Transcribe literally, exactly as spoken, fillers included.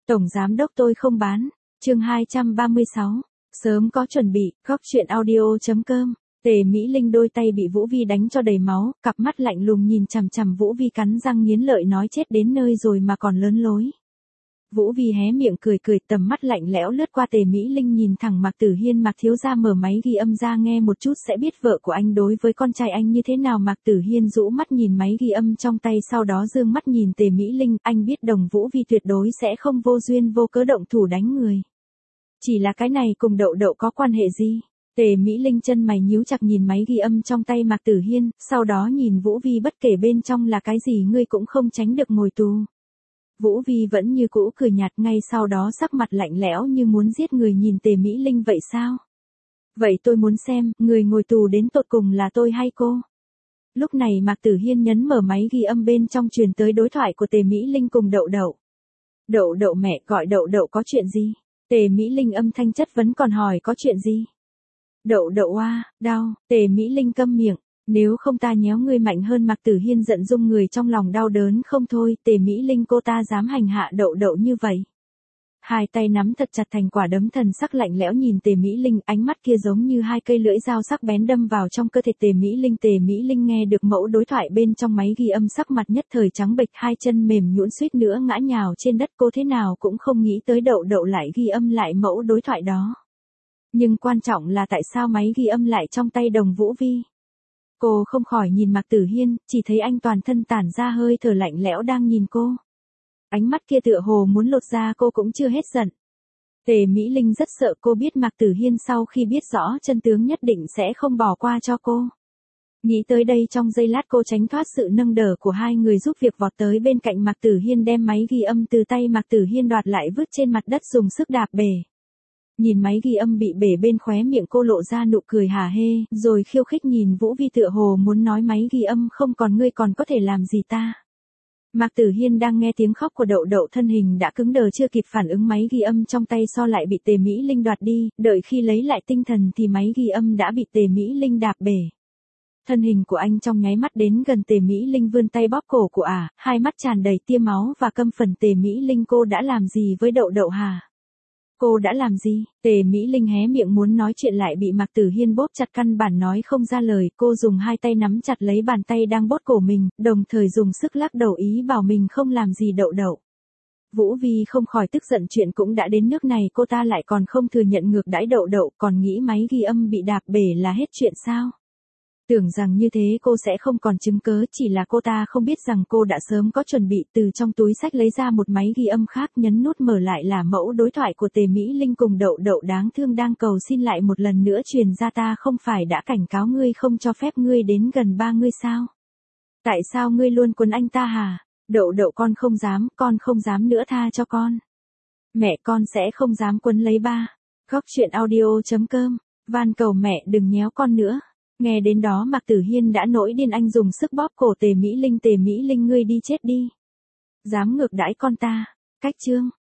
Tổng giám đốc tôi không bán. Chương hai trăm ba mươi sáu. Sớm có chuẩn bị, góc chuyện audio chấm com. Tề Mỹ Linh đôi tay bị Vũ Vi đánh cho đầy máu, cặp mắt lạnh lùng nhìn chằm chằm Vũ Vi cắn răng nghiến lợi nói chết đến nơi rồi mà còn lớn lối. Vũ Vi hé miệng cười cười, tầm mắt lạnh lẽo lướt qua Tề Mỹ Linh nhìn thẳng Mạc Tử Hiên. Mạc thiếu gia mở máy ghi âm ra nghe một chút sẽ biết vợ của anh đối với con trai anh như thế nào. Mạc Tử Hiên rũ mắt nhìn máy ghi âm trong tay, sau đó dương mắt nhìn Tề Mỹ Linh, anh biết Đồng Vũ Vi tuyệt đối sẽ không vô duyên vô cớ động thủ đánh người. Chỉ là cái này cùng Đậu Đậu có quan hệ gì? Tề Mỹ Linh chân mày nhíu chặt nhìn máy ghi âm trong tay Mạc Tử Hiên, sau đó nhìn Vũ Vi, bất kể bên trong là cái gì ngươi cũng không tránh được ngồi tù. Vũ Vi vẫn như cũ cười nhạt, ngay sau đó sắc mặt lạnh lẽo như muốn giết người nhìn Tề Mỹ Linh. Vậy sao? Vậy tôi muốn xem, người ngồi tù đến tột cùng là tôi hay cô? Lúc này Mạc Tử Hiên nhấn mở máy ghi âm, bên trong truyền tới đối thoại của Tề Mỹ Linh cùng Đậu Đậu. Đậu Đậu mẹ, gọi Đậu Đậu có chuyện gì? Tề Mỹ Linh âm thanh chất vấn còn hỏi có chuyện gì? Đậu Đậu a, đau. Tề Mỹ Linh câm miệng. Nếu không ta nhéo ngươi mạnh hơn. Mạc Tử Hiên giận rung, người trong lòng đau đớn không thôi. Tề Mỹ Linh cô ta dám hành hạ Đậu Đậu như vậy. Hai tay nắm thật chặt thành quả đấm, thần sắc lạnh lẽo nhìn Tề Mỹ Linh, ánh mắt kia giống như hai cây lưỡi dao sắc bén đâm vào trong cơ thể Tề Mỹ Linh. Tề Mỹ Linh nghe được mẫu đối thoại bên trong máy ghi âm, sắc mặt nhất thời trắng bệch, hai chân mềm nhũn suýt nữa ngã nhào trên đất. Cô thế nào cũng không nghĩ tới Đậu Đậu lại ghi âm lại mẫu đối thoại đó. Nhưng quan trọng là tại sao máy ghi âm lại trong tay Đồng Vũ Vi? Cô không khỏi nhìn Mạc Tử Hiên, chỉ thấy anh toàn thân tản ra hơi thở lạnh lẽo đang nhìn cô. Ánh mắt kia tựa hồ muốn lột da cô cũng chưa hết giận. Tề Mỹ Linh rất sợ, cô biết Mạc Tử Hiên sau khi biết rõ chân tướng nhất định sẽ không bỏ qua cho cô. Nghĩ tới đây, trong giây lát cô tránh thoát sự nâng đỡ của hai người giúp việc, vọt tới bên cạnh Mạc Tử Hiên, đem máy ghi âm từ tay Mạc Tử Hiên đoạt lại vứt trên mặt đất dùng sức đạp bể. Nhìn máy ghi âm bị bể, bên khóe miệng cô lộ ra nụ cười hả hê, rồi khiêu khích nhìn Vũ Vi tựa hồ muốn nói máy ghi âm không còn ngươi còn có thể làm gì ta. Mạc Tử Hiên đang nghe tiếng khóc của Đậu Đậu, thân hình đã cứng đờ, chưa kịp phản ứng máy ghi âm trong tay so lại bị Tề Mỹ Linh đoạt đi, đợi khi lấy lại tinh thần thì máy ghi âm đã bị Tề Mỹ Linh đạp bể. Thân hình của anh trong nháy mắt đến gần Tề Mỹ Linh, vươn tay bóp cổ của ả, à, hai mắt tràn đầy tia máu và căm phẫn. Tề Mỹ Linh, cô đã làm gì với Đậu Đậu hả? Cô đã làm gì? Tề Mỹ Linh hé miệng muốn nói chuyện lại bị Mạc Tử Hiên bóp chặt, căn bản nói không ra lời. Cô dùng hai tay nắm chặt lấy bàn tay đang bóp cổ mình, đồng thời dùng sức lắc đầu ý bảo mình không làm gì Đậu Đậu. Vũ Vi không khỏi tức giận, chuyện cũng đã đến nước này cô ta lại còn không thừa nhận ngược đãi Đậu Đậu, còn nghĩ máy ghi âm bị đạp bể là hết chuyện sao? Tưởng rằng như thế cô sẽ không còn chứng cớ, chỉ là cô ta không biết rằng cô đã sớm có chuẩn bị, từ trong túi xách lấy ra một máy ghi âm khác, nhấn nút mở lại là mẫu đối thoại của Tề Mỹ Linh cùng Đậu Đậu đáng thương đang cầu xin lại một lần nữa truyền ra. Ta không phải đã cảnh cáo ngươi không cho phép ngươi đến gần ba ngươi sao? Tại sao ngươi luôn quấn anh ta hả? Đậu Đậu, con không dám, con không dám nữa, tha cho con. Mẹ con sẽ không dám quấn lấy ba. Góc chuyện audio chấm com. Van cầu mẹ đừng nhéo con nữa. Nghe đến đó Mạc Tử Hiên đã nổi điên, anh dùng sức bóp cổ Tề Mỹ Linh. Tề Mỹ Linh, ngươi đi chết đi. Dám ngược đãi con ta. Cách chương.